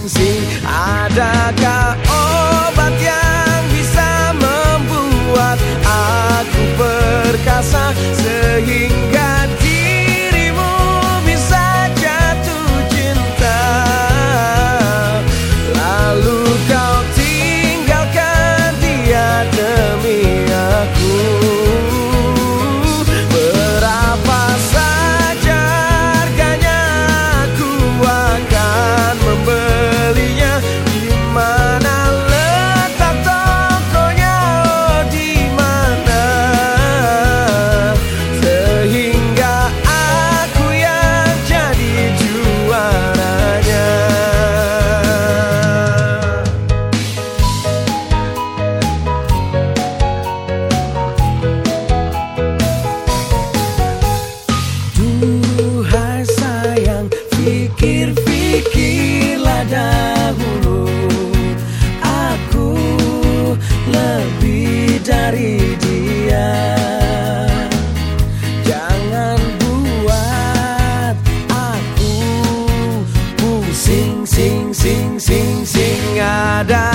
sing-sing. Adakah obat yang bisa membuat aku perkasa sehingga dirimu bisa jatuh cinta, lalu kau tinggalkan dia demi aku? Berapa saja harganya aku akan membelinya. Di mana letak tokonya, oh di mana, sehingga aku yang jadi juaranya. Duhai sayang, pikir-pikirlah dahulu. Aku lebih dari dia. Jangan buat aku pusing, sing, sing, sing, sing. Ada